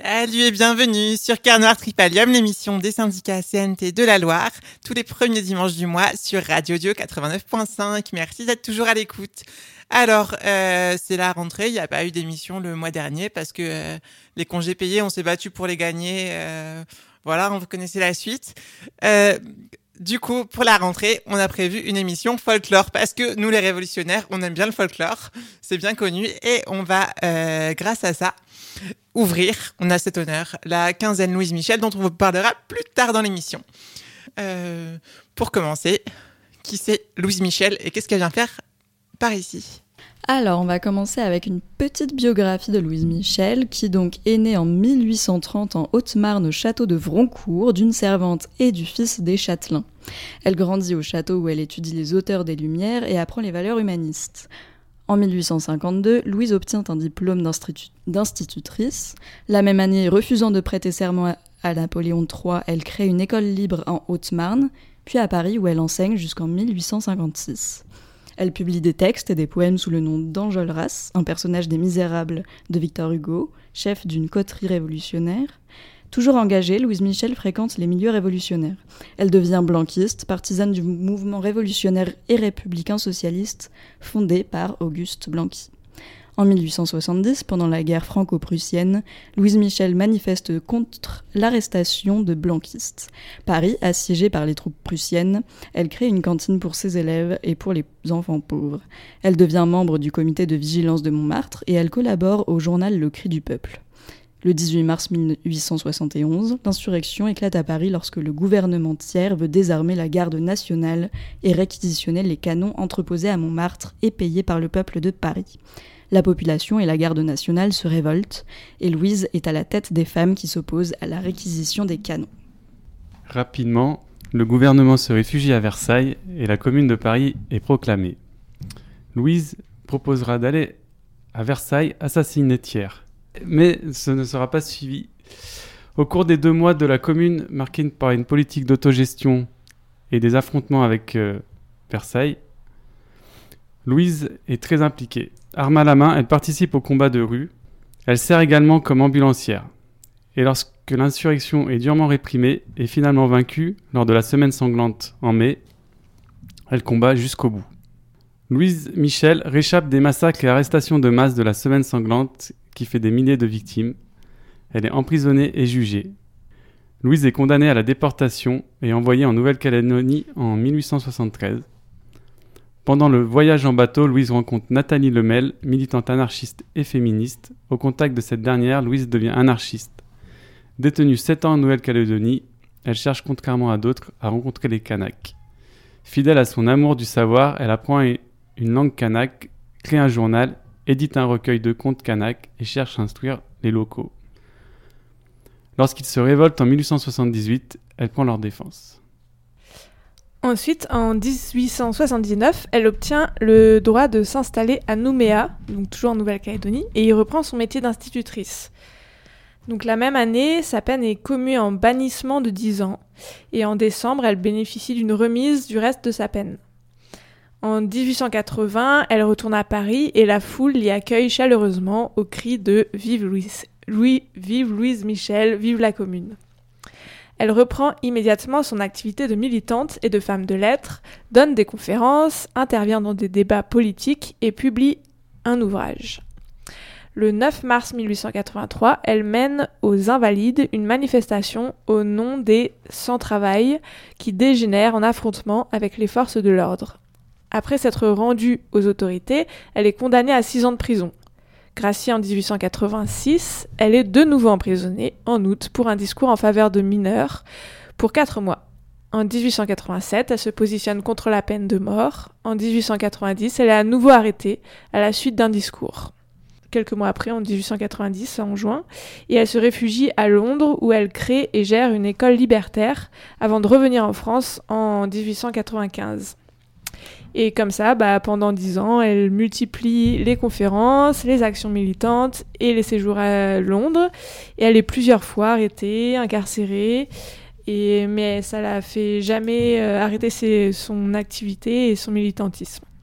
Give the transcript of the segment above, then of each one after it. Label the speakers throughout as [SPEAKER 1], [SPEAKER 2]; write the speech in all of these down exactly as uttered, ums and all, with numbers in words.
[SPEAKER 1] Salut et bienvenue sur Cœur Noir Tripalium, l'émission des syndicats C N T de la Loire, tous les premiers dimanches du mois sur Radio Dio quatre-vingt-neuf virgule cinq. Merci d'être toujours à l'écoute. Alors, euh, c'est la rentrée, il n'y a pas eu d'émission le mois dernier parce que euh, les congés payés, on s'est battu pour les gagner. Euh, voilà, vous connaissez la suite. Euh, du coup, pour la rentrée, on a prévu une émission folklore parce que nous, les révolutionnaires, on aime bien le folklore, c'est bien connu et on va, euh, grâce à ça, ouvrir, on a cet honneur, la quinzaine Louise Michel dont on vous parlera plus tard dans l'émission. Euh, pour commencer, qui c'est Louise Michel et qu'est-ce qu'elle vient faire par ici ?
[SPEAKER 2] Alors, on va commencer avec une petite biographie de Louise Michel, qui donc est née en mille huit cent trente en Haute-Marne au château de Vroncourt, d'une servante et du fils des châtelains. Elle grandit au château où elle étudie les auteurs des Lumières et apprend les valeurs humanistes. En mille huit cent cinquante-deux, Louise obtient un diplôme d'institu- d'institutrice. La même année, refusant de prêter serment à Napoléon trois, elle crée une école libre en Haute-Marne, puis à Paris où elle enseigne jusqu'en mille huit cent cinquante-six. Elle publie des textes et des poèmes sous le nom d'Enjolras, un personnage des Misérables de Victor Hugo, chef d'une coterie révolutionnaire. Toujours engagée, Louise Michel fréquente les milieux révolutionnaires. Elle devient blanquiste, partisane du mouvement révolutionnaire et républicain socialiste fondé par Auguste Blanqui. En mille huit cent soixante-dix, pendant la guerre franco-prussienne, Louise Michel manifeste contre l'arrestation de blanquistes. Paris, assiégé par les troupes prussiennes, elle crée une cantine pour ses élèves et pour les enfants pauvres. Elle devient membre du comité de vigilance de Montmartre et elle collabore au journal Le Cri du Peuple. Le dix-huit mars mille huit cent soixante et onze, l'insurrection éclate à Paris lorsque le gouvernement Thiers veut désarmer la garde nationale et réquisitionner les canons entreposés à Montmartre et payés par le peuple de Paris. La population et la garde nationale se révoltent et Louise est à la tête des femmes qui s'opposent à la réquisition des canons.
[SPEAKER 3] Rapidement, le gouvernement se réfugie à Versailles et la commune de Paris est proclamée. Louise proposera d'aller à Versailles assassiner Thiers. Mais ce ne sera pas suivi. Au cours des deux mois de la commune, marqués par une politique d'autogestion et des affrontements avec euh, Versailles, Louise est très impliquée. Arme à la main, elle participe aux combats de rue. Elle sert également comme ambulancière. Et lorsque l'insurrection est durement réprimée et finalement vaincue lors de la semaine sanglante en mai, elle combat jusqu'au bout. Louise Michel réchappe des massacres et arrestations de masse de la semaine sanglante qui fait des milliers de victimes. Elle est emprisonnée et jugée. Louise est condamnée à la déportation et envoyée en Nouvelle-Calédonie en mille huit cent soixante-treize. Pendant le voyage en bateau, Louise rencontre Nathalie Lemel, militante anarchiste et féministe. Au contact de cette dernière, Louise devient anarchiste. Détenue sept ans en Nouvelle-Calédonie, elle cherche, contrairement à d'autres, à rencontrer les Kanaks. Fidèle à son amour du savoir, elle apprend une langue kanak, crée un journal, édite un recueil de contes kanak et cherche à instruire les locaux. Lorsqu'ils se révoltent en mille huit cent soixante-dix-huit, elle prend leur défense.
[SPEAKER 4] Ensuite, en dix-huit cent soixante-dix-neuf, elle obtient le droit de s'installer à Nouméa, donc toujours en Nouvelle-Calédonie, et y reprend son métier d'institutrice. Donc la même année, sa peine est commue en bannissement de dix ans, et en décembre, elle bénéficie d'une remise du reste de sa peine. En dix-huit cent quatre-vingts, elle retourne à Paris et la foule l'y accueille chaleureusement au cri de « Vive Louise, Louis, vive Louise Michel, vive la Commune ». Elle reprend immédiatement son activité de militante et de femme de lettres, donne des conférences, intervient dans des débats politiques et publie un ouvrage. Le neuf mars mille huit cent quatre-vingt-trois, elle mène aux Invalides une manifestation au nom des sans-travail qui dégénère en affrontement avec les forces de l'ordre. Après s'être rendue aux autorités, elle est condamnée à six ans de prison. Graciée en dix-huit cent quatre-vingt-six, elle est de nouveau emprisonnée en août pour un discours en faveur de mineurs pour quatre mois. En dix-huit cent quatre-vingt-sept, elle se positionne contre la peine de mort. En dix-huit cent quatre-vingt-dix, elle est à nouveau arrêtée à la suite d'un discours. Quelques mois après, en dix-huit cent quatre-vingt-dix, en juin, et elle se réfugie à Londres où elle crée et gère une école libertaire avant de revenir en France en dix-huit cent quatre-vingt-quinze. Et comme ça, bah, pendant dix ans, elle multiplie les conférences, les actions militantes et les séjours à Londres. Et elle est plusieurs fois arrêtée, incarcérée, et, mais ça ne l'a fait jamais euh, arrêter ses, son activité et son militantisme.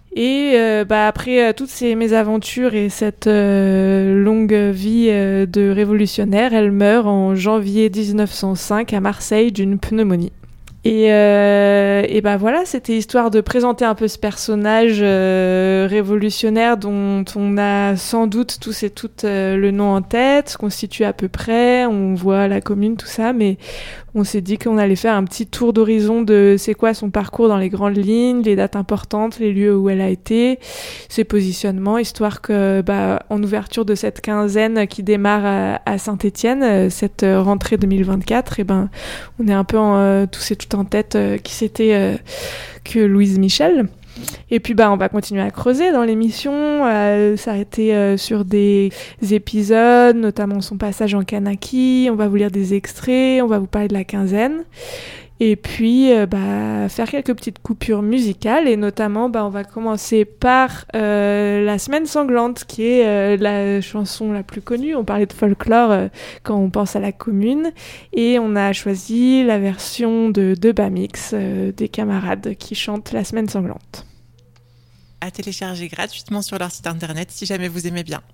[SPEAKER 4] Et euh, bah, après euh, toutes ces mésaventures et cette euh, longue vie euh, de révolutionnaire, elle meurt en janvier dix-neuf cent cinq à Marseille d'une pneumonie. Et, euh, et ben voilà, c'était histoire de présenter un peu ce personnage euh, révolutionnaire dont on a sans doute tous et toutes euh, le nom en tête, constitué à peu près, on voit la commune, tout ça, mais on s'est dit qu'on allait faire un petit tour d'horizon de c'est quoi son parcours dans les grandes lignes, les dates importantes, les lieux où elle a été, ses positionnements, histoire que bah, en ouverture de cette quinzaine qui démarre à, à Saint-Étienne, cette rentrée deux mille vingt-quatre, et ben on est un peu en, euh, tous et toutes en tête euh, qui c'était euh, que Louise Michel. Et puis bah on va continuer à creuser dans l'émission, euh, s'arrêter euh, sur des épisodes, notamment son passage en Kanaki, on va vous lire des extraits, on va vous parler de la quinzaine. Et puis euh, bah, faire quelques petites coupures musicales, et notamment bah, on va commencer par euh, La Semaine Sanglante, qui est euh, la chanson la plus connue. On parlait de folklore euh, quand on pense à la commune, et on a choisi la version de, de Bamix, euh, des camarades qui chantent La Semaine Sanglante.
[SPEAKER 1] À télécharger gratuitement sur leur site internet si jamais vous aimez bien.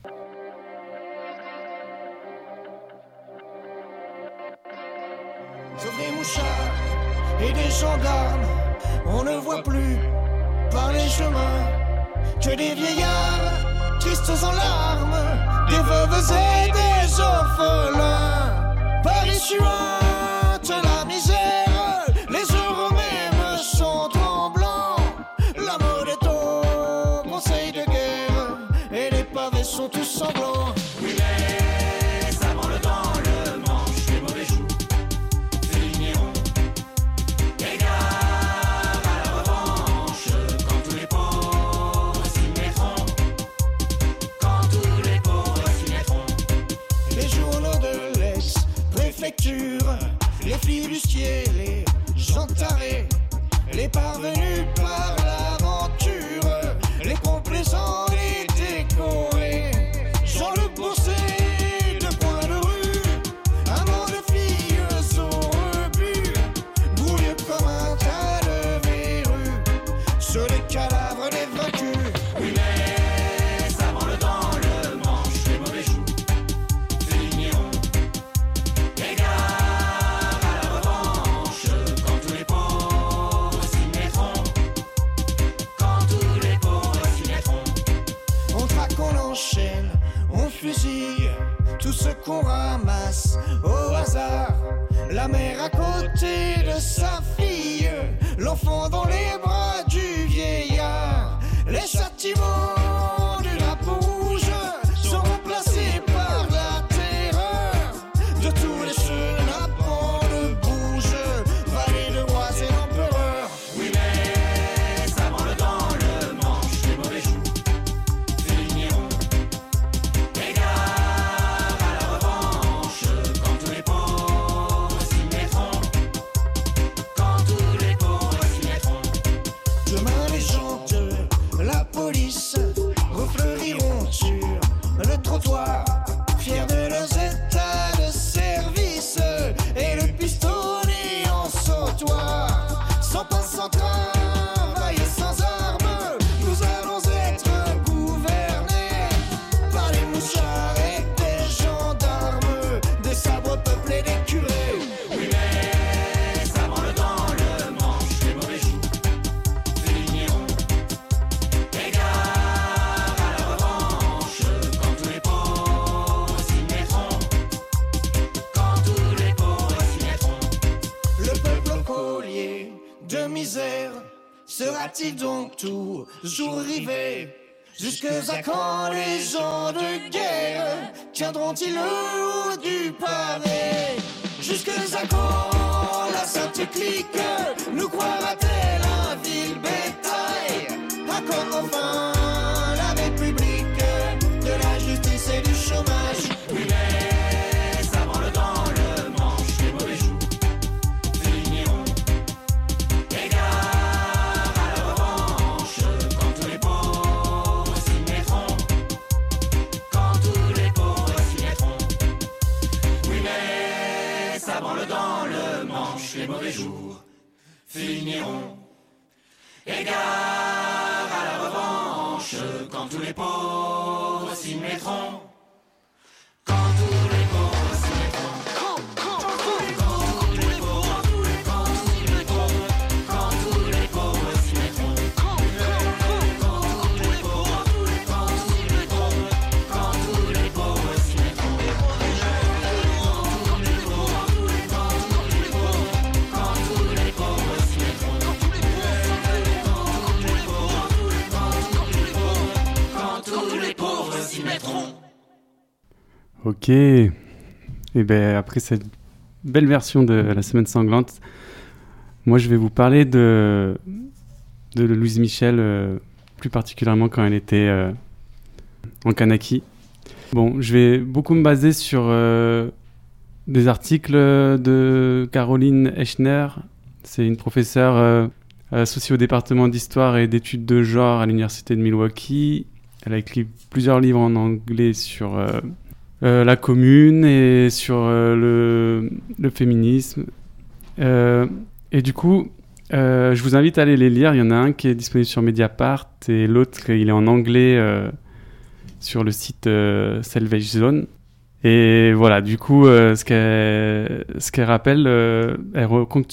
[SPEAKER 5] Sauf des mouchards et des gendarmes, on ne voit plus par les chemins que des vieillards tristes en larmes, des veuves et des orphelins. Paris suinte la misère, les heureux même sont tremblants. La mode est au conseil de guerre et les pavés sont tous sanglants. Oui mais ça branle dans le manche, les mauvais joues. Les flibustiers, les gens tarés, les parvenus par l'aventure, les complaisants, les décorés, Jean le boursier de point de rue, amant de filles au rebut, brouilleux comme un tas de verrues, sur les cadavres des vaincus. Oui mais ça branle dans le manche, les mauvais joues, c'est l'ignorant. Les gars tout ce qu'on ramasse au hasard, la mère à côté de sa fille, l'enfant dans les bras du vieillard. Les châtiments du drapeau rouge sont remplacés par la terreur de tous les chenapans de bouge, vallée de rois et d'empereurs. Oui mais ça branle dans le manche, les mauvais joues, c'est l'ignorant. Fiers de leurs états de service et le pistonné en sautoir, sans passe, sans travail et sans armes, nous allons être gouvernés par les mouchards et des gendarmes, des sabres peuplés des curés. Oui mais ça branle dans le manche, les mauvais joues, c'est l'ignorant. Les gars de misère, sera-t-il donc toujours rivé? Jusque à quand les gens de guerre tiendront-ils le haut du pavé? Jusque à quand la sainte clique nous croira-t-elle un vil bétail? À quand enfin la République de la justice et du chômage? Oui mais ça branle dans le manche, les mauvais joues, c'est l'ignorant. Dans le manche, les mauvais jours finiront. Égard à la dimanche, quand tous les pauvres s'y mettront. Quand tous les pauvres s'y mettront. Quand, quand, quand, quand tous les pauvres, tous les pauvres s'y mettront. Quand tous les pauvres s'y mettront. Quand, quand, quand tous les pauvres, tous les pauvres s'y mettront. Quand tous les pauvres s'y mettront. Quand tous les pauvres, tous les pauvres, quand tous les pauvres, quand tous les pauvres s'y mettront. Quand tous les pauvres, tous les pauvres, quand tous les pauvres, quand tous les pauvres s'y mettront.
[SPEAKER 3] Ok. Et ben après cette belle version de la Semaine sanglante, moi je vais vous parler de, de Louise Michel, euh, plus particulièrement quand elle était euh, en Kanaki. Bon, je vais beaucoup me baser sur euh, des articles de Caroline Echner. C'est une professeure euh, associée au département d'histoire et d'études de genre à l'université de Milwaukee. Elle a écrit plusieurs livres en anglais sur euh, Euh, la commune et sur euh, le, le féminisme. Euh, et du coup, euh, je vous invite à aller les lire. Il y en a un qui est disponible sur Mediapart et l'autre, il est en anglais euh, sur le site euh, Salvage Zone. Et voilà, du coup, euh, ce qu'elle, ce qu'elle rappelle, euh, elle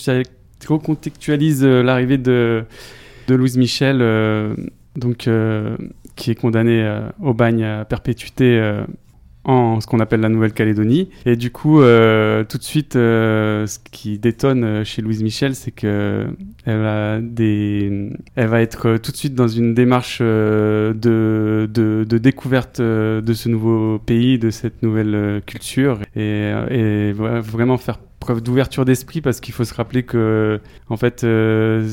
[SPEAKER 3] recontextualise euh, l'arrivée de, de Louise Michel, euh, donc, euh, qui est condamnée euh, au bagne à perpétuité euh, en ce qu'on appelle la Nouvelle-Calédonie. Et du coup, euh, tout de suite, euh, ce qui détonne chez Louise Michel, c'est que elle a des, elle va être tout de suite dans une démarche euh, de, de, de découverte de ce nouveau pays, de cette nouvelle culture, et, et vraiment faire preuve d'ouverture d'esprit, parce qu'il faut se rappeler que, en fait, euh,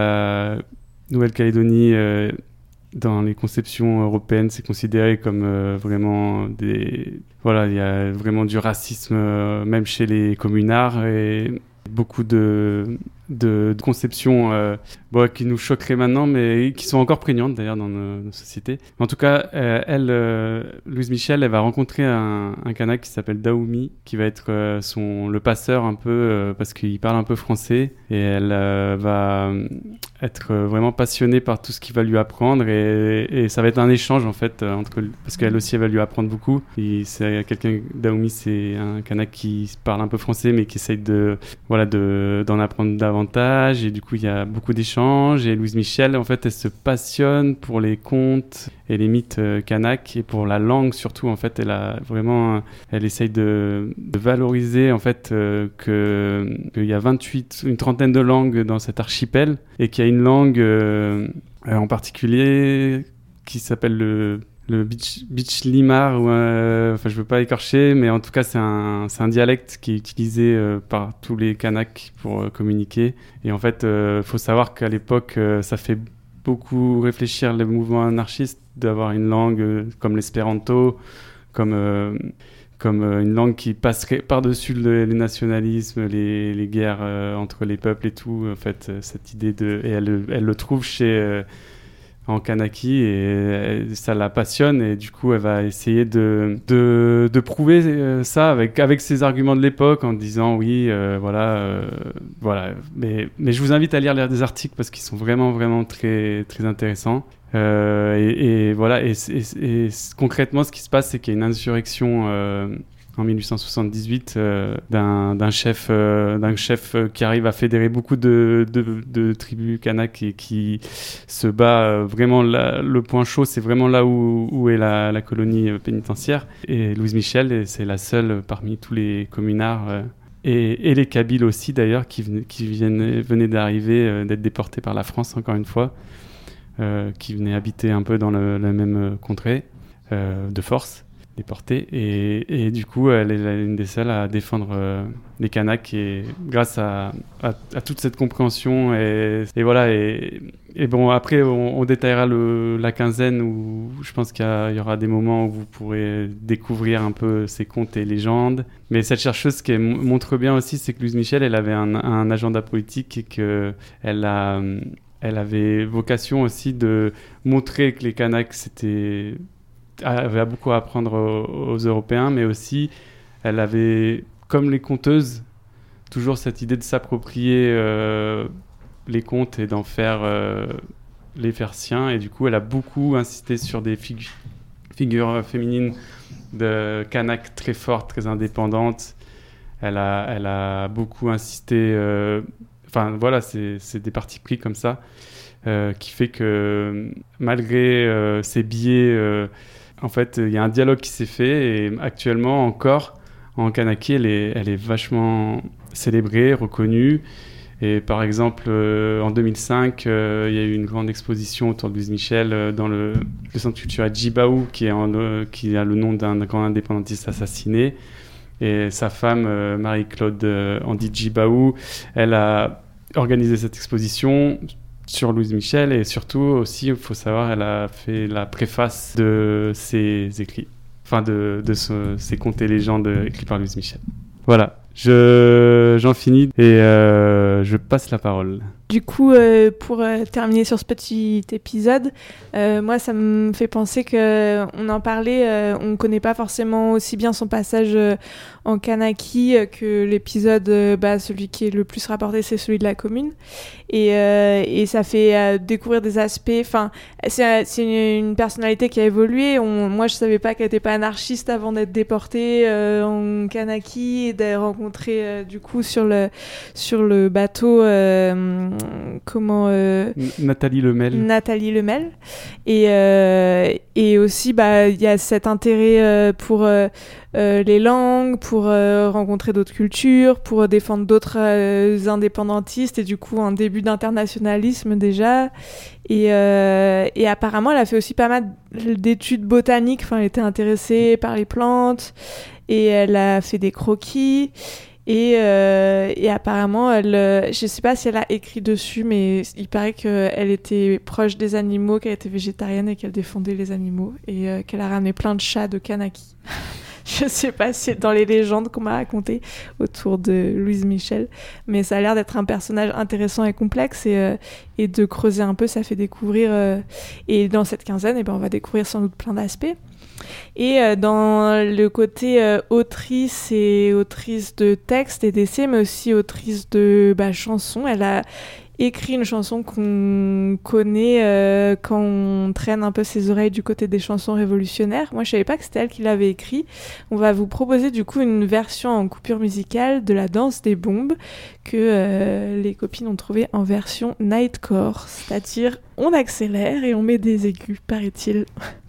[SPEAKER 3] la Nouvelle-Calédonie euh, dans les conceptions européennes, c'est considéré comme euh, vraiment des... Voilà, il y a vraiment du racisme, euh, même chez les communards, et beaucoup de, de, de conceptions euh, bon, qui nous choqueraient maintenant, mais qui sont encore prégnantes d'ailleurs dans nos, nos sociétés. En tout cas, euh, elle, euh, Louise Michel, elle va rencontrer un, un Kanak qui s'appelle Daoumi, qui va être euh, son, le passeur un peu, euh, parce qu'il parle un peu français, et elle euh, va être vraiment passionnée par tout ce qu'il va lui apprendre, et, et ça va être un échange en fait, entre, parce qu'elle aussi elle va lui apprendre beaucoup. Et c'est quelqu'un, Daoumi, c'est un Kanak qui parle un peu français, mais qui essaye de, voilà, de, d'en apprendre davantage, et du coup il y a beaucoup d'échanges. Et Louise Michel, en fait, elle se passionne pour les contes et les mythes euh, kanak, et pour la langue surtout. En fait, elle a vraiment, elle essaye de, de valoriser en fait euh, que qu'il y a vingt-huit, une trentaine de langues dans cet archipel, et qu'il y a une langue euh, en particulier qui s'appelle le le Beach, Beach Limar, ou euh, enfin je veux pas écorcher, mais en tout cas c'est un c'est un dialecte qui est utilisé euh, par tous les Kanaks pour euh, communiquer. Et en fait, euh, faut savoir qu'à l'époque, euh, ça fait beaucoup réfléchir les mouvements anarchistes d'avoir une langue euh, comme l'espéranto, comme euh, comme euh, une langue qui passerait par-dessus le, les nationalismes, les les guerres euh, entre les peuples et tout. En fait, euh, cette idée de, et elle elle le trouve chez euh, en Kanaki, et ça la passionne, et du coup elle va essayer de de, de prouver ça avec avec ses arguments de l'époque, en disant oui euh, voilà euh, voilà mais mais je vous invite à lire des articles, parce qu'ils sont vraiment vraiment très très intéressants. Euh, et, et voilà et, et, et concrètement ce qui se passe, c'est qu'il y a une insurrection euh, en dix-huit cent soixante-dix-huit euh, d'un, d'un chef euh, d'un chef euh, qui arrive à fédérer beaucoup de, de, de tribus kanak, et qui se bat euh, vraiment là, le point chaud, c'est vraiment là où, où est la, la colonie euh, pénitentiaire. Et Louise Michel, c'est la seule parmi tous les communards euh, et, et les Kabyles aussi d'ailleurs, qui, venaient, qui viennent, venaient d'arriver, euh, d'être déportés par la France encore une fois, euh, qui venaient habiter un peu dans le, la même contrée euh, de force, déportée, et, et du coup elle est une des seules à défendre euh, les Kanaks, et grâce à, à, à toute cette compréhension, et, et voilà, et, et bon après on, on détaillera le, la quinzaine, où je pense qu'il y, a, il y aura des moments où vous pourrez découvrir un peu ces contes et légendes. Mais cette chercheuse, ce qui montre bien aussi, c'est que Louise Michel, elle avait un, un agenda politique, et qu'elle a, elle avait vocation aussi de montrer que les Kanaks c'était avait beaucoup à apprendre aux, aux Européens, mais aussi elle avait, comme les conteuses, toujours cette idée de s'approprier euh, les contes, et d'en faire euh, les faire siens. Et du coup, elle a beaucoup insisté sur des figu- figures féminines de Kanak très fortes, très indépendantes. Elle a, elle a beaucoup insisté... Euh, enfin, voilà, c'est, c'est des partis pris comme ça, euh, qui fait que malgré euh, ces biais, euh, en fait, il y a un dialogue qui s'est fait. Et actuellement, encore, en Kanaki, elle est, elle est vachement célébrée, reconnue. Et par exemple, euh, en deux mille cinq, euh, il y a eu une grande exposition autour de Louise Michel euh, dans le, le centre culturel Djibaou, qui, est en, euh, qui a le nom d'un grand indépendantiste assassiné. Et sa femme, euh, Marie-Claude euh, Andy Djibaou, elle a organisé cette exposition sur Louise Michel. Et surtout aussi, il faut savoir, elle a fait la préface de ses écrits, enfin de, de ce, ses contes et légendes écrits par Louise Michel. Voilà. Je, j'en finis et euh, je passe la parole.
[SPEAKER 4] Du coup, euh, pour euh, terminer sur ce petit épisode, euh, moi, ça me fait penser qu'on en parlait, euh, on ne connaît pas forcément aussi bien son passage euh, en Kanaki euh, que l'épisode, euh, bah, celui qui est le plus rapporté, c'est celui de la commune. Et, euh, et ça fait euh, découvrir des aspects... Enfin, c'est, c'est une, une personnalité qui a évolué. On, moi, je ne savais pas qu'elle n'était pas anarchiste avant d'être déportée euh, en Kanaki et d'être rencontrée, euh, du coup, sur le, sur le bateau... Euh, comment euh,
[SPEAKER 3] Nathalie Lemel
[SPEAKER 4] Nathalie Lemel et euh, et aussi bah il y a cet intérêt euh, pour euh, euh, les langues, pour euh, rencontrer d'autres cultures, pour défendre d'autres euh, indépendantistes et du coup un début d'internationalisme déjà et euh, et apparemment elle a fait aussi pas mal d'études botaniques, enfin elle était intéressée par les plantes et elle a fait des croquis. Et, euh, et apparemment, elle, euh, je ne sais pas si elle a écrit dessus, mais il paraît qu'elle était proche des animaux, qu'elle était végétarienne et qu'elle défendait les animaux. Et euh, qu'elle a ramené plein de chats de Kanaki. Je ne sais pas si c'est dans les légendes qu'on m'a racontées autour de Louise Michel. Mais ça a l'air d'être un personnage intéressant et complexe. Et, euh, et de creuser un peu, ça fait découvrir... Euh, et dans cette quinzaine, eh ben, on va découvrir sans doute plein d'aspects. Et euh, dans le côté euh, autrice et autrice de textes et d'essais, mais aussi autrice de bah, chansons, elle a écrit une chanson qu'on connaît euh, quand on traîne un peu ses oreilles du côté des chansons révolutionnaires. Moi, je savais pas que c'était elle qui l'avait écrit. On va vous proposer du coup une version en coupure musicale de la danse des bombes que euh, les copines ont trouvée en version nightcore, c'est-à-dire on accélère et on met des aigus, paraît-il.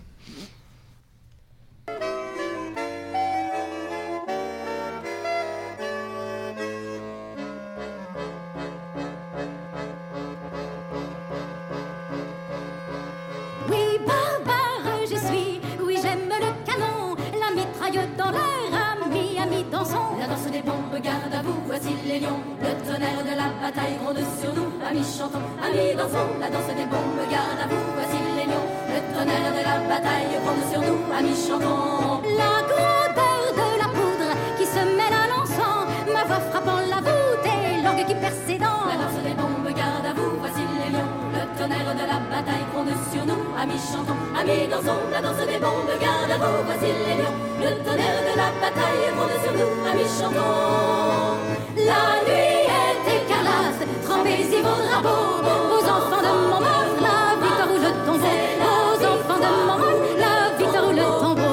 [SPEAKER 6] Garde à vous, voici les lions. Le tonnerre de la bataille gronde sur nous. Amis chantons, amis dansons, la danse des bombes. Garde à vous, voici les lions. Le tonnerre de la bataille gronde sur nous. Amis chantons. La grandeur de la poudre qui se mêle à l'encens. Ma voix frappant la voûte et l'orgue qui perce ses dents. La danse des bombes, garde à vous, voici les lions. Le tonnerre de la bataille gronde sur nous. Amis chantons, amis dansons, la danse des bombes. Garde à vous, voici les lions. Le tonnerre de la bataille gronde sur nous. Amis chantons. La nuit est écarlate, trempez-y vos drapeaux. Aux enfants de mon meurtre, la victoire ou le tombeau. Aux enfants de mon meurtre, la victoire ou le tombeau.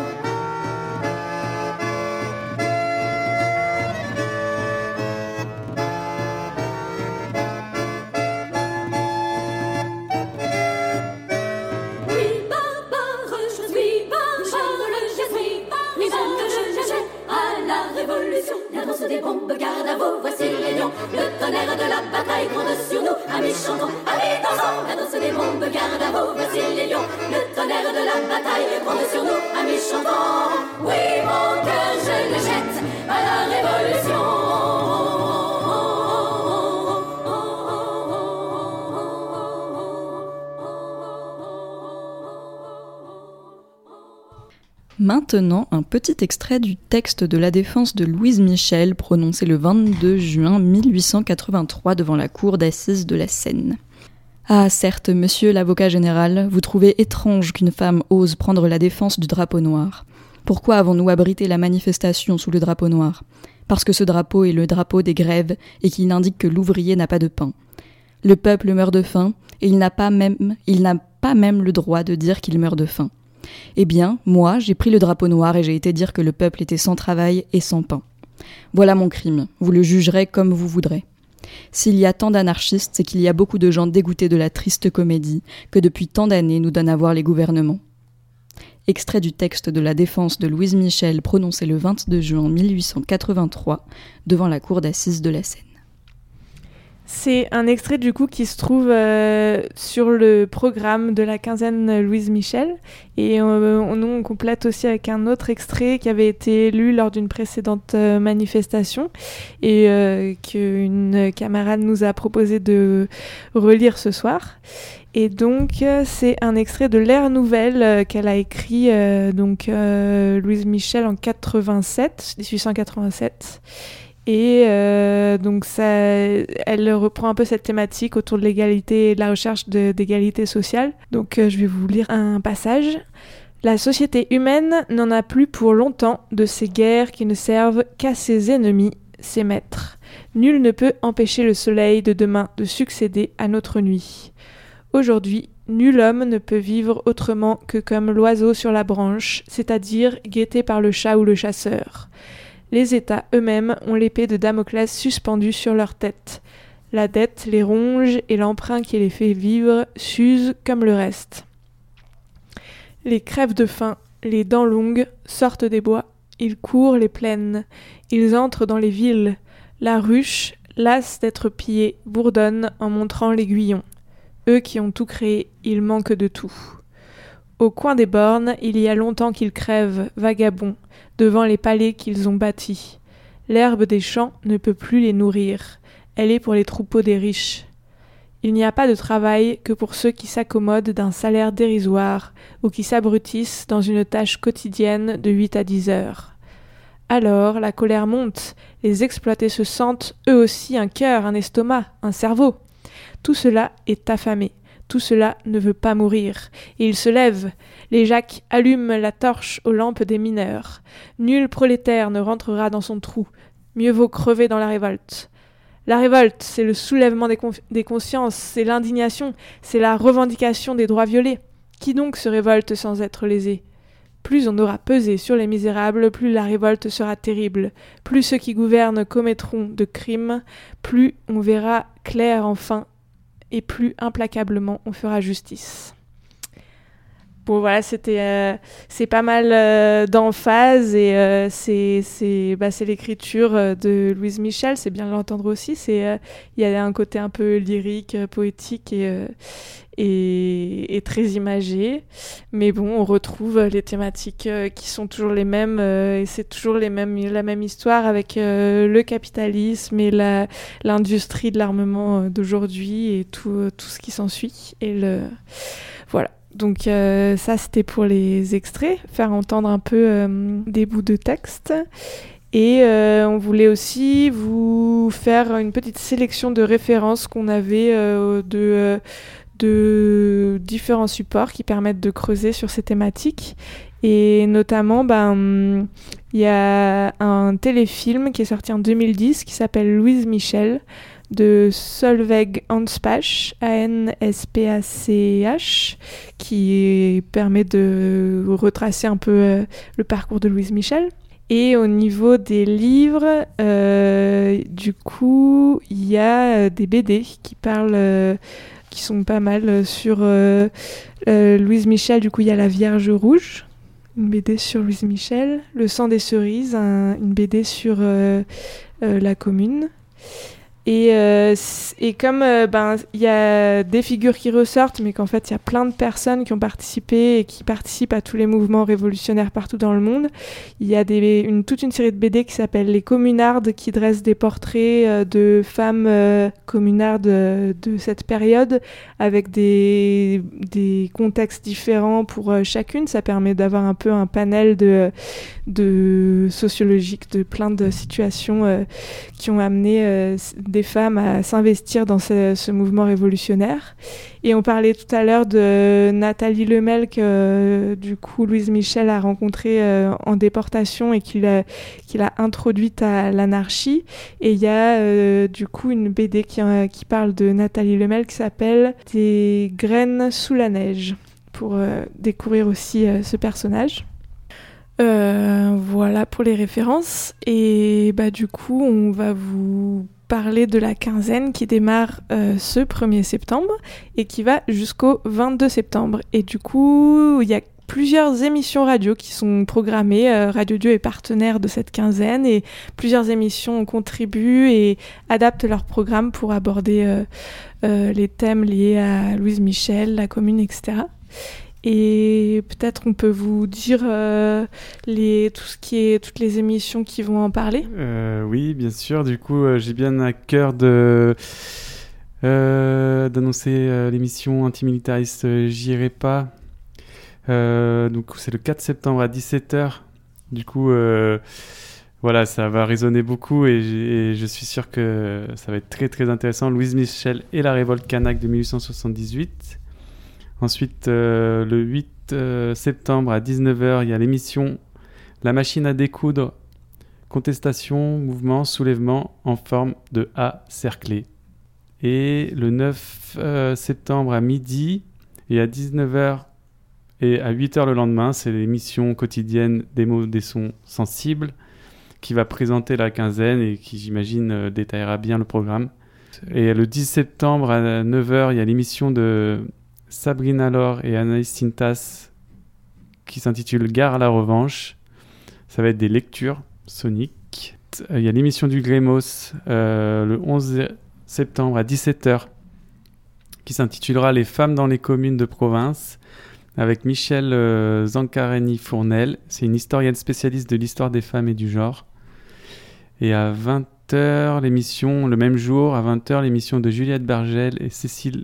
[SPEAKER 6] Oui, barbare, je suis barbare, je suis barbare, je jette à la révolution. La danse des bombes, garde à vous, voici les lions. Le tonnerre de la bataille gronde sur nous. Amis chantons, amis dansons, la danse des bombes, garde à vous, voici les lions. Le tonnerre de la bataille gronde sur nous. Amis chantons, oui mon cœur je le jette à la révolution.
[SPEAKER 2] Maintenant, un petit extrait du texte de la défense de Louise Michel, prononcé le vingt-deux juin mille huit cent quatre-vingt-trois devant la cour d'assises de la Seine. Ah, certes, monsieur l'avocat général, vous trouvez étrange qu'une femme ose prendre la défense du drapeau noir. Pourquoi avons-nous abrité la manifestation sous le drapeau noir ? Parce que ce drapeau est le drapeau des grèves et qu'il indique que l'ouvrier n'a pas de pain. Le peuple meurt de faim, Et il n'a pas même, il n'a pas même le droit de dire qu'il meurt de faim. Eh bien, moi, j'ai pris le drapeau noir et j'ai été dire que le peuple était sans travail et sans pain. Voilà mon crime, vous le jugerez comme vous voudrez. S'il y a tant d'anarchistes, c'est qu'il y a beaucoup de gens dégoûtés de la triste comédie que depuis tant d'années nous donnent à voir les gouvernements. Extrait du texte de la défense de Louise Michel prononcé le vingt-deux juin mille huit cent quatre-vingt-trois devant la cour d'assises de la Seine.
[SPEAKER 4] C'est un extrait du coup qui se trouve euh, sur le programme de la quinzaine Louise Michel et euh, on, on complète aussi avec un autre extrait qui avait été lu lors d'une précédente euh, manifestation et euh, qu'une camarade nous a proposé de relire ce soir. Et donc euh, c'est un extrait de l'ère nouvelle euh, qu'elle a écrit euh, donc euh, Louise Michel en quatre-vingt-sept, dix-huit cent quatre-vingt-sept. Et euh, donc ça, elle reprend un peu cette thématique autour de l'égalité et de la recherche de, d'égalité sociale. Donc euh, je vais vous lire un passage. La société humaine n'en a plus pour longtemps de ces guerres qui ne servent qu'à ses ennemis, ses maîtres. Nul ne peut empêcher le soleil de demain de succéder à notre nuit. Aujourd'hui, nul homme ne peut vivre autrement que comme l'oiseau sur la branche, c'est-à-dire guetté par le chat ou le chasseur. Les États eux-mêmes ont l'épée de Damoclès suspendue sur leur tête. La dette les ronge et l'emprunt qui les fait vivre s'use comme le reste. Les crèvent de faim, les dents longues, sortent des bois. Ils courent les plaines. Ils entrent dans les villes. La ruche, lasse d'être pillée, bourdonne en montrant l'aiguillon. Eux qui ont tout créé, ils manquent de tout. Au coin des bornes, il y a longtemps qu'ils crèvent, vagabonds, devant les palais qu'ils ont bâtis. L'herbe des champs ne peut plus les nourrir. Elle est pour les troupeaux des riches. Il n'y a pas de travail que pour ceux qui s'accommodent d'un salaire dérisoire ou qui s'abrutissent dans une tâche quotidienne de huit à dix heures. Alors, la colère monte, les exploités se sentent eux aussi un cœur, un estomac, un cerveau. Tout cela est affamé. Tout cela ne veut pas mourir. Et ils se lèvent. Les Jacques allument la torche aux lampes des mineurs. Nul prolétaire ne rentrera dans son trou. Mieux vaut crever dans la révolte. La révolte, c'est le soulèvement des, conf- des consciences, c'est l'indignation, c'est la revendication des droits violés. Qui donc se révolte sans être lésé ? Plus on aura pesé sur les misérables, plus la révolte sera terrible. Plus ceux qui gouvernent commettront de crimes, plus on verra clair enfin, et plus implacablement on fera justice. Bon voilà, c'était euh, c'est pas mal euh, d'emphase et euh, c'est c'est bah, c'est l'écriture euh, de Louise Michel, c'est bien de l'entendre aussi. C'est il euh, y a un côté un peu lyrique, euh, poétique et euh, et, et très imagé. Mais bon, on retrouve les thématiques euh, qui sont toujours les mêmes euh, et c'est toujours les mêmes la même histoire avec euh, le capitalisme et la l'industrie de l'armement euh, d'aujourd'hui et tout euh, tout ce qui s'ensuit et le voilà. Donc euh, ça, c'était pour les extraits, faire entendre un peu euh, des bouts de texte. Et euh, on voulait aussi vous faire une petite sélection de références qu'on avait euh, de, euh, de différents supports qui permettent de creuser sur ces thématiques. Et notamment, ben, il y a un téléfilm qui est sorti en deux mille dix qui s'appelle Louise Michel, de Solveig Anspach, A N S P A C H, qui permet de retracer un peu euh, le parcours de Louise Michel. Et au niveau des livres, euh, du coup, il y a des B D qui parlent, euh, qui sont pas mal sur euh, euh, Louise Michel. Du coup, il y a La Vierge Rouge, une B D sur Louise Michel, Le sang des cerises, un, une B D sur euh, euh, la Commune. Et, euh, et comme euh, ben il y a des figures qui ressortent, mais qu'en fait il y a plein de personnes qui ont participé et qui participent à tous les mouvements révolutionnaires partout dans le monde, il y a des, une, toute une série de B D qui s'appelle Les Communardes, qui dressent des portraits euh, de femmes euh, communardes euh, de cette période, avec des, des contextes différents pour euh, chacune. Ça permet d'avoir un peu un panel de, de sociologique de plein de situations euh, qui ont amené euh, des des femmes à s'investir dans ce, ce mouvement révolutionnaire. Et on parlait tout à l'heure de Nathalie Lemel que euh, du coup Louise Michel a rencontrée euh, en déportation et qu'il a, qu'il a introduite à l'anarchie. Et il y a euh, du coup une B D qui, euh, qui parle de Nathalie Lemel qui s'appelle « Des graines sous la neige » pour euh, découvrir aussi euh, ce personnage. Euh, voilà pour les références. Et bah, du coup, on va vous parler de la quinzaine qui démarre euh, ce premier septembre et qui va jusqu'au vingt-deux septembre. Et du coup, il y a plusieurs émissions radio qui sont programmées. Euh, Radio Dieu est partenaire de cette quinzaine et plusieurs émissions contribuent et adaptent leur programme pour aborder euh, euh, les thèmes liés à Louise Michel, la commune, et cetera. Et peut-être on peut vous dire euh, les, tout ce qui est, toutes les émissions qui vont en parler.
[SPEAKER 3] Euh, oui, bien sûr. Du coup, euh, j'ai bien à cœur de, euh, d'annoncer euh, l'émission antimilitariste euh, J'irai pas. Euh, donc, c'est le quatre septembre à dix-sept heures. Du coup, euh, voilà, ça va résonner beaucoup et, et je suis sûr que ça va être très très intéressant. Louise Michel et la révolte kanak de mille huit cent soixante-dix-huit. Ensuite, euh, le huit euh, septembre à dix-neuf heures, il y a l'émission La machine à découdre, contestation, mouvement, soulèvement en forme de A cerclé. Et le neuf euh, septembre à midi et à dix-neuf heures et à huit heures le lendemain, c'est l'émission quotidienne des mots, des sons sensibles qui va présenter la quinzaine et qui, j'imagine, euh, détaillera bien le programme. Et le dix septembre à neuf heures, il y a l'émission de Sabrina Laure et Anaïs Sintas qui s'intitule Gare à la revanche. Ça va être des lectures soniques. Il y a l'émission du Grémos euh, le onze septembre à dix-sept heures qui s'intitulera Les femmes dans les communes de province avec Michel euh, Zancareni-Fournel. C'est une historienne spécialiste de l'histoire des femmes et du genre. Et à vingt heures, l'émission, le même jour, à vingt heures, l'émission de Juliette Bargel et Cécile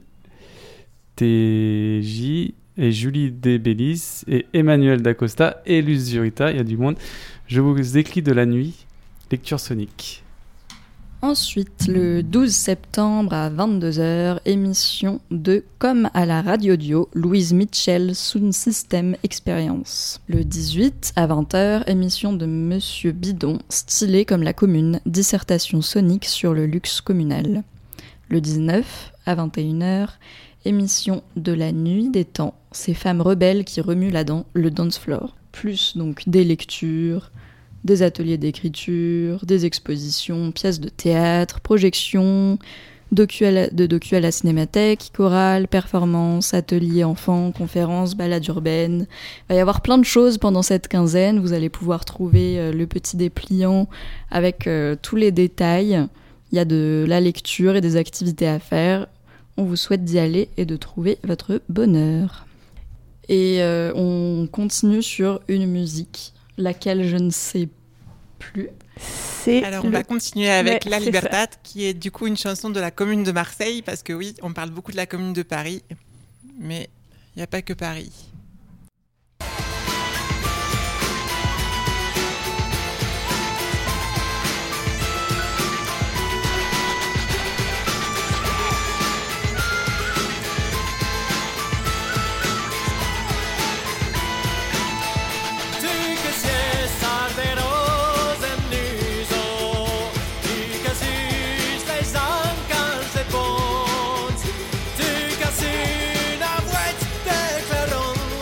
[SPEAKER 3] T J et Julie Debellis et Emmanuel Dacosta et Luz Zurita, il y a du monde. Je vous écris de la nuit, lecture sonique.
[SPEAKER 2] Ensuite, le douze septembre à vingt-deux heures, émission de Comme à la Radio Dio, Louise Michel, Sound System Experience. Le dix-huit à vingt heures, émission de Monsieur Bidon, stylé comme la commune, dissertation sonique sur le luxe communal. Le dix-neuf à vingt et une heures, émission de la nuit des temps, ces femmes rebelles qui remuent la dan- le dance floor. Plus donc des lectures, des ateliers d'écriture, des expositions, pièces de théâtre, projections, docu à la, de docu à la cinémathèque, chorale, performances, ateliers enfants, conférences, balades urbaines. Il va y avoir plein de choses pendant cette quinzaine. Vous allez pouvoir trouver euh, le petit dépliant avec euh, tous les détails. Il y a de la lecture et des activités à faire. On vous souhaite d'y aller et de trouver votre bonheur. Et euh, on continue sur une musique, laquelle je ne sais plus.
[SPEAKER 4] C'est
[SPEAKER 1] Alors,
[SPEAKER 4] le...
[SPEAKER 1] on va continuer avec
[SPEAKER 4] Ouais,
[SPEAKER 1] La
[SPEAKER 4] c'est
[SPEAKER 1] Libertad, qui est du coup une chanson de la commune de Marseille, parce que oui, on parle beaucoup de la commune de Paris, mais il n'y a pas que Paris.
[SPEAKER 5] Tu casses une avouette d'éclairons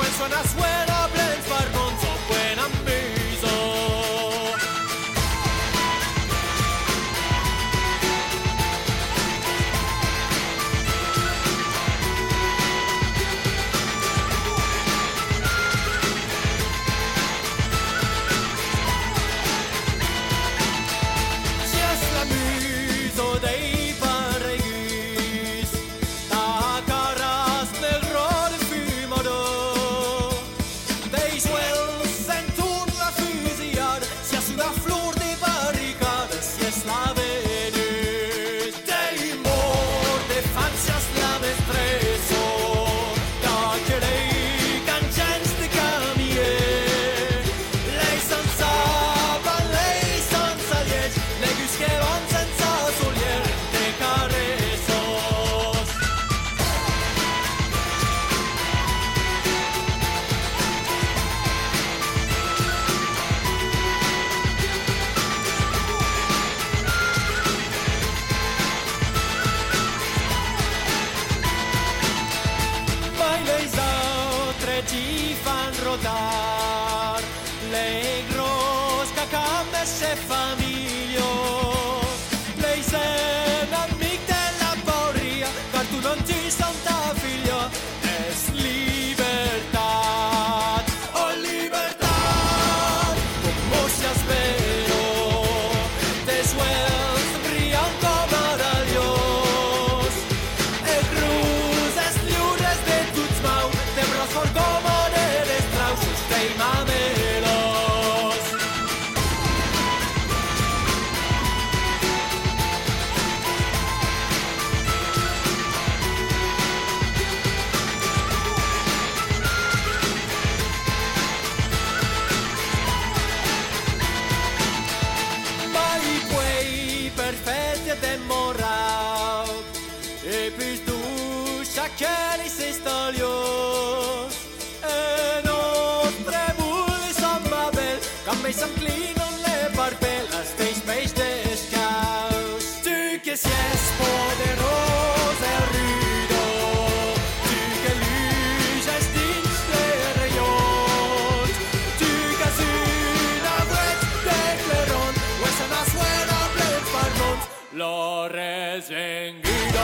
[SPEAKER 5] demorat. E plus duș aqueles estolios. E nos trebuli som Babel, com ells s'inclinen les barbel, els teus peix descalç. Tu que si és poderós el ruido, tu que luges dins les rayons, tu que has una web de claron, o és una suena plens pardons, lo resenguido.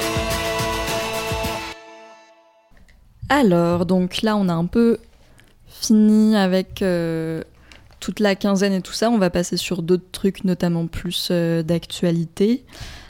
[SPEAKER 2] Alors, donc là, on a un peu fini avec euh, toute la quinzaine et tout ça. On va passer sur d'autres trucs, notamment plus euh, d'actualité.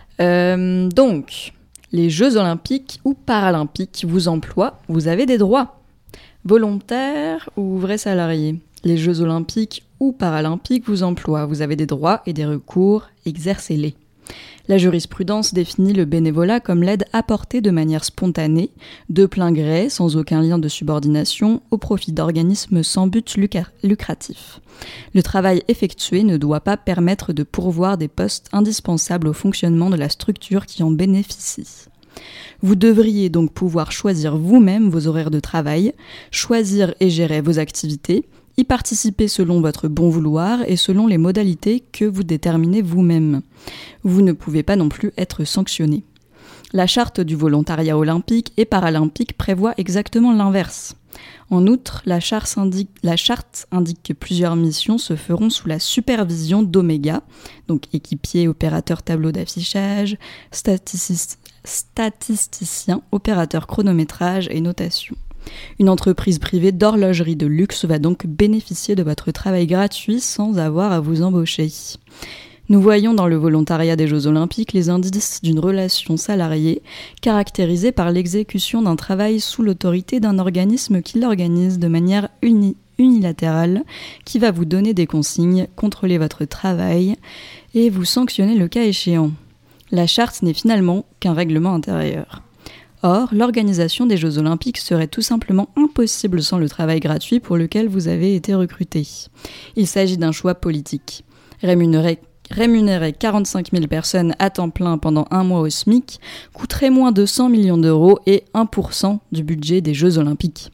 [SPEAKER 2] Euh, donc, les Jeux Olympiques ou Paralympiques vous emploient, vous avez des droits. Volontaires ou vrais salariés. Les Jeux Olympiques ou Paralympiques vous emploient, vous avez des droits et des recours, exercez-les. La jurisprudence définit le bénévolat comme l'aide apportée de manière spontanée, de plein gré, sans aucun lien de subordination, au profit d'organismes sans but lucratif. Le travail effectué ne doit pas permettre de pourvoir des postes indispensables au fonctionnement de la structure qui en bénéficie. Vous devriez donc pouvoir choisir vous-même vos horaires de travail, choisir et gérer vos activités, y participer selon votre bon vouloir et selon les modalités que vous déterminez vous-même. Vous ne pouvez pas non plus être sanctionné. La charte du volontariat olympique et paralympique prévoit exactement l'inverse. En outre, la charte indique, la charte indique que plusieurs missions se feront sous la supervision d'Omega, donc équipier, opérateur tableau d'affichage, statisticien, statisticien, opérateur chronométrage et notation. Une entreprise privée d'horlogerie de luxe va donc bénéficier de votre travail gratuit sans avoir à vous embaucher. Nous voyons dans le volontariat des Jeux Olympiques les indices d'une relation salariée caractérisée par l'exécution d'un travail sous l'autorité d'un organisme qui l'organise de manière uni- unilatérale, qui va vous donner des consignes, contrôler votre travail et vous sanctionner le cas échéant. La charte n'est finalement qu'un règlement intérieur. Or, l'organisation des Jeux Olympiques serait tout simplement impossible sans le travail gratuit pour lequel vous avez été recruté. Il s'agit d'un choix politique. Rémunérer, rémunérer quarante-cinq mille personnes à temps plein pendant un mois au SMIC coûterait moins de cent millions d'euros et un pour cent du budget des Jeux Olympiques.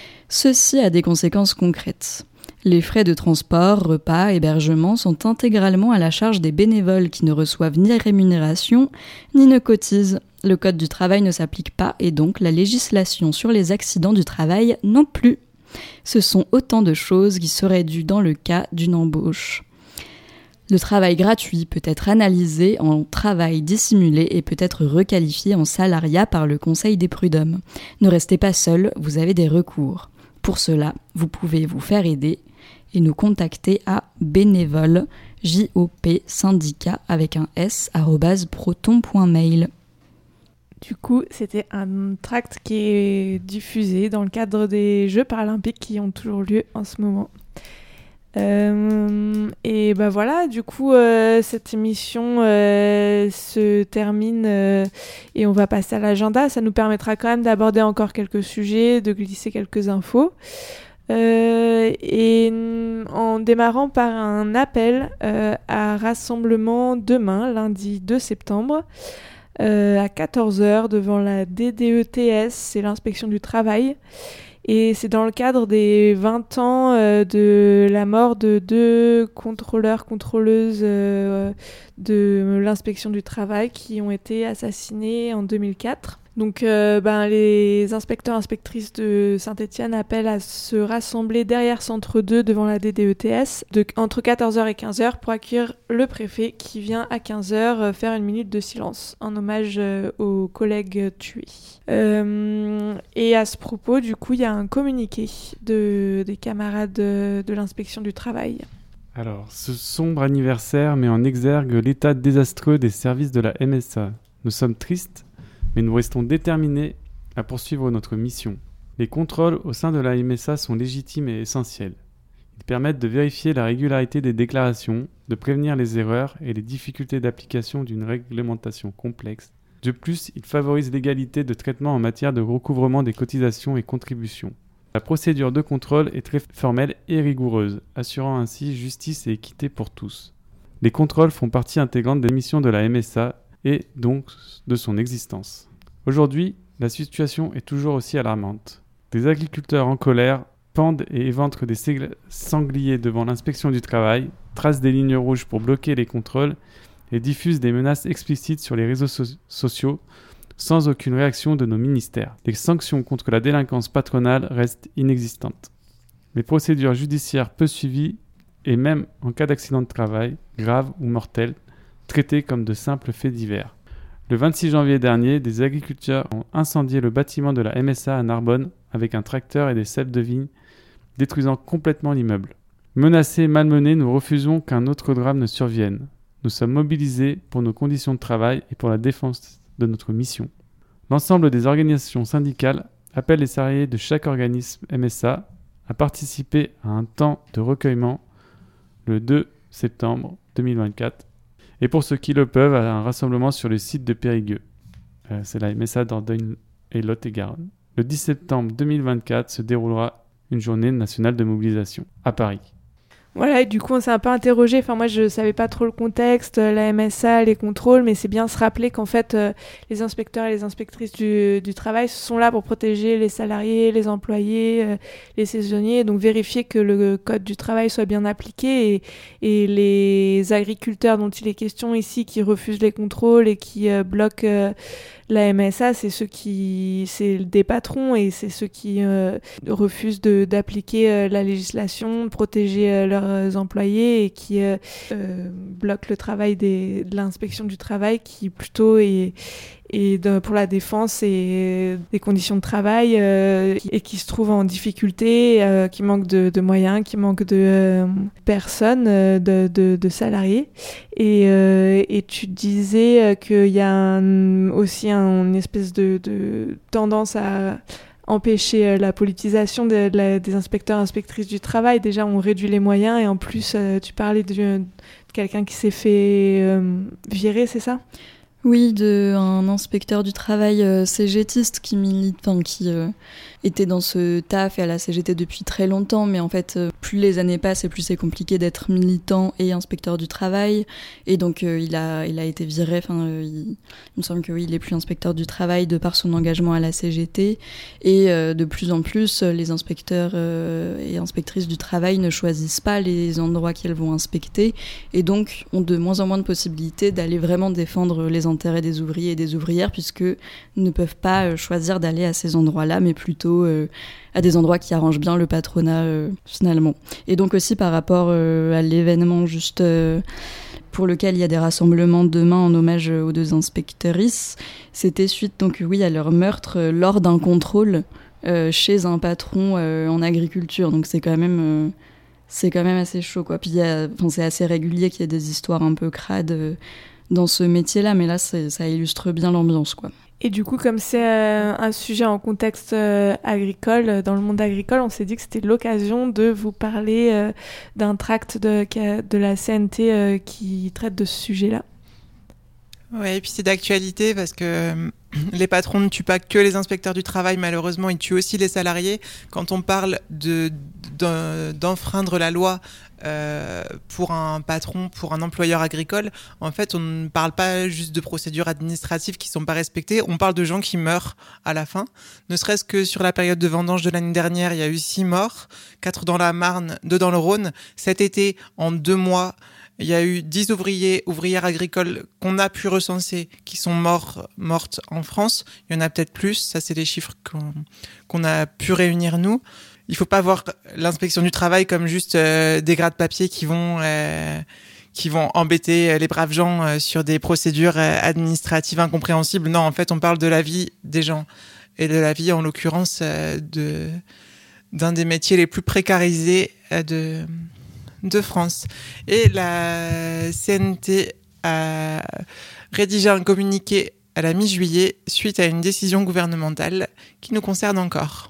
[SPEAKER 2] Ceci a des conséquences concrètes. Les frais de transport, repas, hébergement sont intégralement à la charge des bénévoles qui ne reçoivent ni rémunération ni ne cotisent. Le code du travail ne s'applique pas et donc la législation sur les accidents du travail non plus. Ce sont autant de choses qui seraient dues dans le cas d'une embauche. Le travail gratuit peut être analysé en travail dissimulé et peut être requalifié en salariat par le Conseil des prud'hommes. Ne restez pas seul, vous avez des recours. Pour cela, vous pouvez vous faire aider et nous contacter à bénévole, J O P, syndicat avec un S, arobase proton point mail.
[SPEAKER 4] Du coup, c'était un tract qui est diffusé dans le cadre des Jeux paralympiques qui ont toujours lieu en ce moment. Euh, et ben voilà, du coup, euh, cette émission euh, se termine euh, et on va passer à l'agenda. Ça nous permettra quand même d'aborder encore quelques sujets, de glisser quelques infos. Euh, et en démarrant par un appel euh, à rassemblement demain, lundi deux septembre, euh, à quatorze heures devant la D D E T S, c'est l'inspection du travail. Et c'est dans le cadre des vingt ans euh, de la mort de deux contrôleurs, contrôleuses euh, de l'inspection du travail qui ont été assassinés en deux mille quatre. Donc euh, ben, les inspecteurs inspectrices de Saint-Étienne appellent à se rassembler derrière Centre deux devant la D D E T S de, entre quatorze heures et quinze heures pour accueillir le préfet qui vient à quinze heures faire une minute de silence en hommage euh, aux collègues tués. Euh, et à ce propos, du coup, il y a un communiqué de, des camarades de, de l'inspection du travail.
[SPEAKER 3] Alors, ce sombre anniversaire met en exergue l'état désastreux des services de la M S A. Nous sommes tristes, mais nous restons déterminés à poursuivre notre mission. Les contrôles au sein de la M S A sont légitimes et essentiels. Ils permettent de vérifier la régularité des déclarations, de prévenir les erreurs et les difficultés d'application d'une réglementation complexe. De plus, ils favorisent l'égalité de traitement en matière de recouvrement des cotisations et contributions. La procédure de contrôle est très formelle et rigoureuse, assurant ainsi justice et équité pour tous. Les contrôles font partie intégrante des missions de la M S A et donc de son existence. Aujourd'hui, la situation est toujours aussi alarmante. Des agriculteurs en colère pendent et éventrent des sangliers devant l'inspection du travail, tracent des lignes rouges pour bloquer les contrôles et diffusent des menaces explicites sur les réseaux so- sociaux sans aucune réaction de nos ministères. Les sanctions contre la délinquance patronale restent inexistantes. Les procédures judiciaires peu suivies et même en cas d'accident de travail, grave ou mortel, traités comme de simples faits divers. Le vingt-six janvier dernier, des agriculteurs ont incendié le bâtiment de la M S A à Narbonne avec un tracteur et des ceps de vigne, détruisant complètement l'immeuble. Menacés et malmenés, nous refusons qu'un autre drame ne survienne. Nous sommes mobilisés pour nos conditions de travail et pour la défense de notre mission. L'ensemble des organisations syndicales appellent les salariés de chaque organisme M S A à participer à un temps de recueillement le deux septembre deux mille vingt-quatre et pour ceux qui le peuvent à un rassemblement sur le site de Périgueux. Euh, c'est la M S A d'Ordogne et Lot-et-Garonne. Le dix septembre deux mille vingt-quatre se déroulera une journée nationale de mobilisation à Paris.
[SPEAKER 4] Voilà, et du coup, on s'est un peu interrogé. Enfin, moi, je savais pas trop le contexte, la M S A, les contrôles, mais c'est bien se rappeler qu'en fait, euh, les inspecteurs et les inspectrices du, du travail sont là pour protéger les salariés, les employés, euh, les saisonniers, donc vérifier que le code du travail soit bien appliqué. Et, et les agriculteurs dont il est question ici, qui refusent les contrôles et qui euh, bloquent euh, la M S A, c'est ceux qui, c'est des patrons et c'est ceux qui euh, refusent de, d'appliquer euh, la législation, de protéger euh, leurs employés et qui euh, euh, bloquent le travail des, de l'inspection du travail qui plutôt est, est de, pour la défense et des conditions de travail euh, et qui se trouvent en difficulté, euh, qui manquent de, de moyens, qui manquent de euh, personnes, euh, de, de, de salariés. Et, euh, et tu disais euh, qu'il y a un, aussi un, une espèce de, de tendance à empêcher euh, la politisation de, de la, des inspecteurs et inspectrices du travail. Déjà, on réduit les moyens et en plus, euh, tu parlais de, de quelqu'un qui s'est fait euh, virer, c'est ça ?
[SPEAKER 2] Oui, d'un inspecteur du travail euh, cégétiste qui milite, enfin qui euh, était dans ce taf et à la C G T depuis très longtemps, mais en fait, euh, plus les années passent et plus c'est compliqué d'être militant et inspecteur du travail. Et donc, euh, il a, il a été viré. Enfin, euh, il, il me semble que oui, il est plus inspecteur du travail de par son engagement à la C G T. Et euh, de plus en plus, les inspecteurs euh, et inspectrices du travail ne choisissent pas les endroits qu'elles vont inspecter, et donc ont de moins en moins de possibilités d'aller vraiment défendre les intérêts des ouvriers et des ouvrières, puisque ne peuvent pas choisir d'aller à ces endroits-là, mais plutôt euh, à des endroits qui arrangent bien le patronat euh, finalement. Et donc aussi par rapport euh, à l'événement juste euh, pour lequel il y a des rassemblements demain en hommage aux deux inspectrices, c'était suite donc oui à leur meurtre euh, lors d'un contrôle euh, chez un patron euh, en agriculture. Donc c'est quand même euh, c'est quand même assez chaud quoi. Puis il y a, enfin c'est assez régulier qu'il y ait des histoires un peu crades euh, dans ce métier-là, mais là, c'est, ça illustre bien l'ambiance, quoi.
[SPEAKER 4] Et du coup, comme c'est euh, un sujet en contexte euh, agricole, dans le monde agricole, on s'est dit que c'était l'occasion de vous parler euh, d'un tract de, de la C N T euh, qui traite de ce sujet-là.
[SPEAKER 1] Ouais, et puis c'est d'actualité parce que euh, les patrons ne tuent pas que les inspecteurs du travail, malheureusement, ils tuent aussi les salariés. Quand on parle de, de, d'enfreindre la loi euh, pour un patron, pour un employeur agricole, en fait, on ne parle pas juste de procédures administratives qui ne sont pas respectées, on parle de gens qui meurent à la fin. Ne serait-ce que sur la période de vendange de l'année dernière, il y a eu six morts, quatre dans la Marne, deux dans le Rhône. Cet été, en deux mois, il y a eu dix ouvriers, ouvrières agricoles qu'on a pu recenser qui sont morts, mortes en France. Il y en a peut-être plus. Ça, c'est les chiffres qu'on, qu'on a pu réunir nous. Il faut pas voir l'inspection du travail comme juste euh, des gras de papier qui vont, euh, qui vont embêter les braves gens euh, sur des procédures euh, administratives incompréhensibles. Non, en fait, on parle de la vie des gens et de la vie, en l'occurrence, euh, de, d'un des métiers les plus précarisés euh, de... de France. Et la C N T a rédigé un communiqué à la mi-juillet suite à une décision gouvernementale qui nous concerne encore.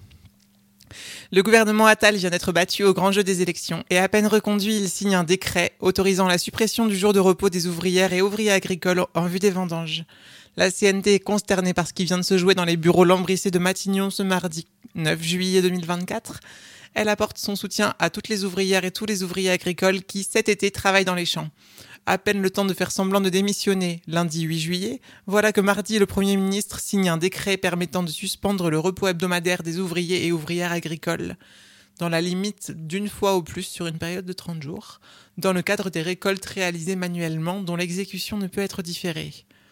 [SPEAKER 1] Le gouvernement Attal vient d'être battu au grand jeu des élections et à peine reconduit, il signe un décret autorisant la suppression du jour de repos des ouvrières et ouvriers agricoles en vue des vendanges. La C N T est consternée par ce qui vient de se jouer dans les bureaux lambrissés de Matignon ce mardi neuf juillet deux mille vingt-quatre. Elle apporte son soutien à toutes les ouvrières et tous les ouvriers agricoles qui, cet été, travaillent dans les champs. À peine le temps de faire semblant de démissionner, lundi huit juillet, voilà que mardi, le Premier ministre signe un décret permettant de suspendre le repos hebdomadaire des ouvriers et ouvrières agricoles, dans la limite d'une fois au plus sur une période de trente jours, dans le cadre des récoltes réalisées manuellement dont l'exécution ne peut être différée.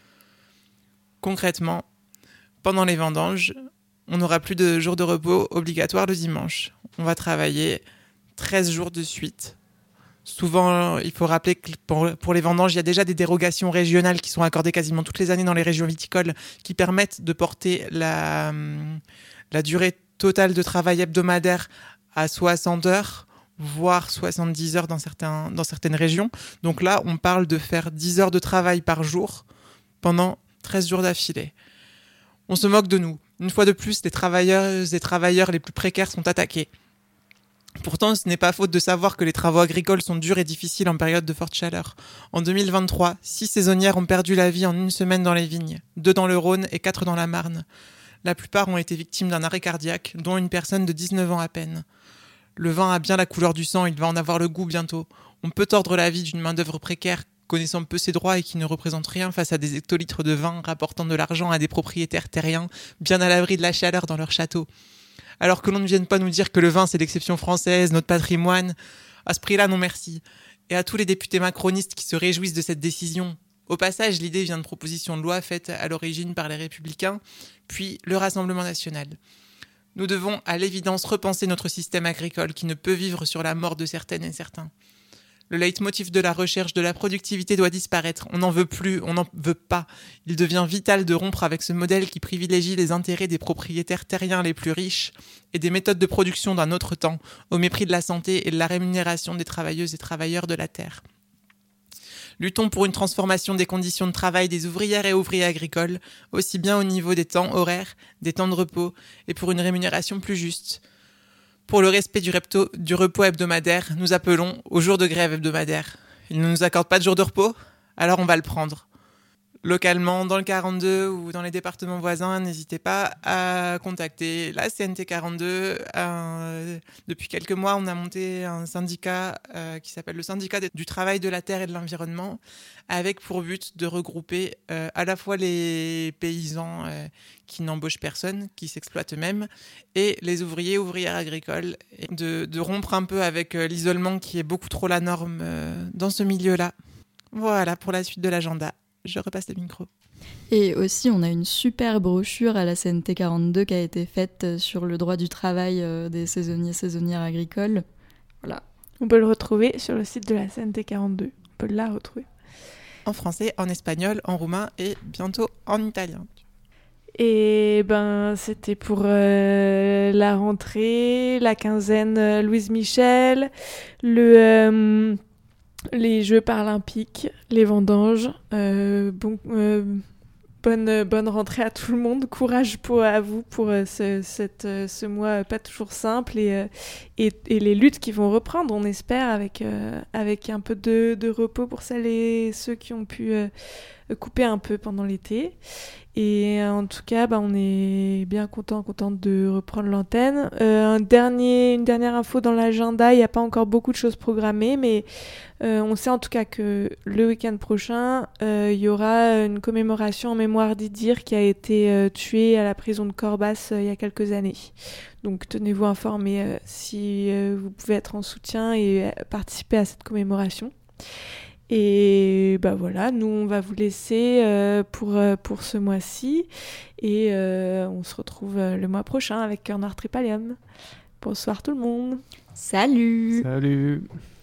[SPEAKER 1] Concrètement, pendant les vendanges, on n'aura plus de jours de repos obligatoires le dimanche. On va travailler treize jours de suite. Souvent, il faut rappeler que pour les vendanges, il y a déjà des dérogations régionales qui sont accordées quasiment toutes les années dans les régions viticoles qui permettent de porter la, la durée totale de travail hebdomadaire à soixante heures, voire soixante-dix heures dans, certains, dans certaines régions. Donc là, on parle de faire dix heures de travail par jour pendant treize jours d'affilée. On se moque de nous. Une fois de plus, les travailleuses et travailleurs les plus précaires sont attaqués. Pourtant, ce n'est pas faute de savoir que les travaux agricoles sont durs et difficiles en période de forte chaleur. En deux mille vingt-trois, six saisonnières ont perdu la vie en une semaine dans les vignes, deux dans le Rhône et quatre dans la Marne. La plupart ont été victimes d'un arrêt cardiaque, dont une personne de dix-neuf ans à peine. Le vin a bien la couleur du sang, il va en avoir le goût bientôt. On peut tordre la vie d'une main-d'œuvre précaire, connaissant peu ses droits et qui ne représente rien face à des hectolitres de vin rapportant de l'argent à des propriétaires terriens, bien à l'abri de la chaleur dans leur château. Alors que l'on ne vienne pas nous dire que le vin c'est l'exception française, notre patrimoine, à ce prix-là non merci. Et à tous les députés macronistes qui se réjouissent de cette décision. Au passage, l'idée vient de propositions de loi faites à l'origine par les Républicains, puis le Rassemblement national. Nous devons à l'évidence repenser notre système agricole qui ne peut vivre sur la mort de certaines et certains. Le leitmotiv de la recherche de la productivité doit disparaître. On n'en veut plus, on n'en veut pas. Il devient vital de rompre avec ce modèle qui privilégie les intérêts des propriétaires terriens les plus riches et des méthodes de production d'un autre temps, au mépris de la santé et de la rémunération des travailleuses et travailleurs de la terre. Luttons pour une transformation des conditions de travail des ouvrières et ouvriers agricoles, aussi bien au niveau des temps horaires, des temps de repos, et pour une rémunération plus juste. Pour le respect du, repto, du repos hebdomadaire, nous appelons au jour de grève hebdomadaire. Ils ne nous accordent pas de jour de repos ? Alors on va le prendre. Localement, dans le quarante-deux ou dans les départements voisins, n'hésitez pas à contacter la C N T quarante-deux. Euh, depuis quelques mois, on a monté un syndicat euh, qui s'appelle le syndicat du travail de la terre et de l'environnement, avec pour but de regrouper euh, à la fois les paysans euh, qui n'embauchent personne, qui s'exploitent eux-mêmes, et les ouvriers, ouvrières agricoles, et de, de rompre un peu avec euh, l'isolement qui est beaucoup trop la norme euh, dans ce milieu-là. Voilà pour la suite de l'agenda. Je repasse le micro.
[SPEAKER 2] Et aussi, on a une super brochure à la C N T quarante-deux qui a été faite sur le droit du travail des saisonniers saisonnières agricoles. Voilà.
[SPEAKER 4] On peut le retrouver sur le site de la C N T quarante-deux. On peut la retrouver.
[SPEAKER 1] En français, en espagnol, en roumain et bientôt en italien.
[SPEAKER 4] Et ben, c'était pour euh, la rentrée, la quinzaine euh, Louise Michel, le... Euh, les Jeux paralympiques, les vendanges. Euh, bon, euh, bonne, bonne rentrée à tout le monde. Courage pour, à vous pour euh, ce, cette, euh, ce mois pas toujours simple et, euh, et, et les luttes qui vont reprendre, on espère, avec, euh, avec un peu de, de repos pour celles et ceux qui ont pu euh, couper un peu pendant l'été. Et en tout cas, bah, on est bien content, contente de reprendre l'antenne. Euh, un dernier, une dernière info dans l'agenda, il n'y a pas encore beaucoup de choses programmées, mais euh, on sait en tout cas que le week-end prochain, euh, il y aura une commémoration en mémoire d'Idir qui a été euh, tué à la prison de Corbas euh, il y a quelques années. Donc tenez-vous informés euh, si euh, vous pouvez être en soutien et participer à cette commémoration. Et bah voilà, nous on va vous laisser euh, pour, euh, pour ce mois-ci et euh, on se retrouve euh, le mois prochain avec Corner Tripalium. Bonsoir tout le monde.
[SPEAKER 2] Salut.
[SPEAKER 3] Salut.